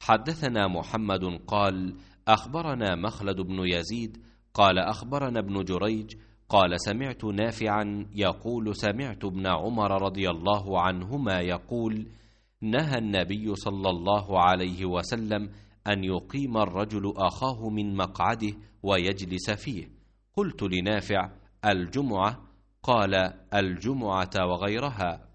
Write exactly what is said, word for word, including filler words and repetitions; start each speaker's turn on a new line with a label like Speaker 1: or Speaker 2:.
Speaker 1: حدثنا محمد قال أخبرنا مخلد بن يزيد قال أخبرنا ابن جريج قال سمعت نافعا يقول سمعت ابن عمر رضي الله عنهما يقول نهى النبي صلى الله عليه وسلم أن يقيم الرجل أخاه من مقعده ويجلس فيه. قلت لنافع الجمعة؟ قال الجمعة وغيرها.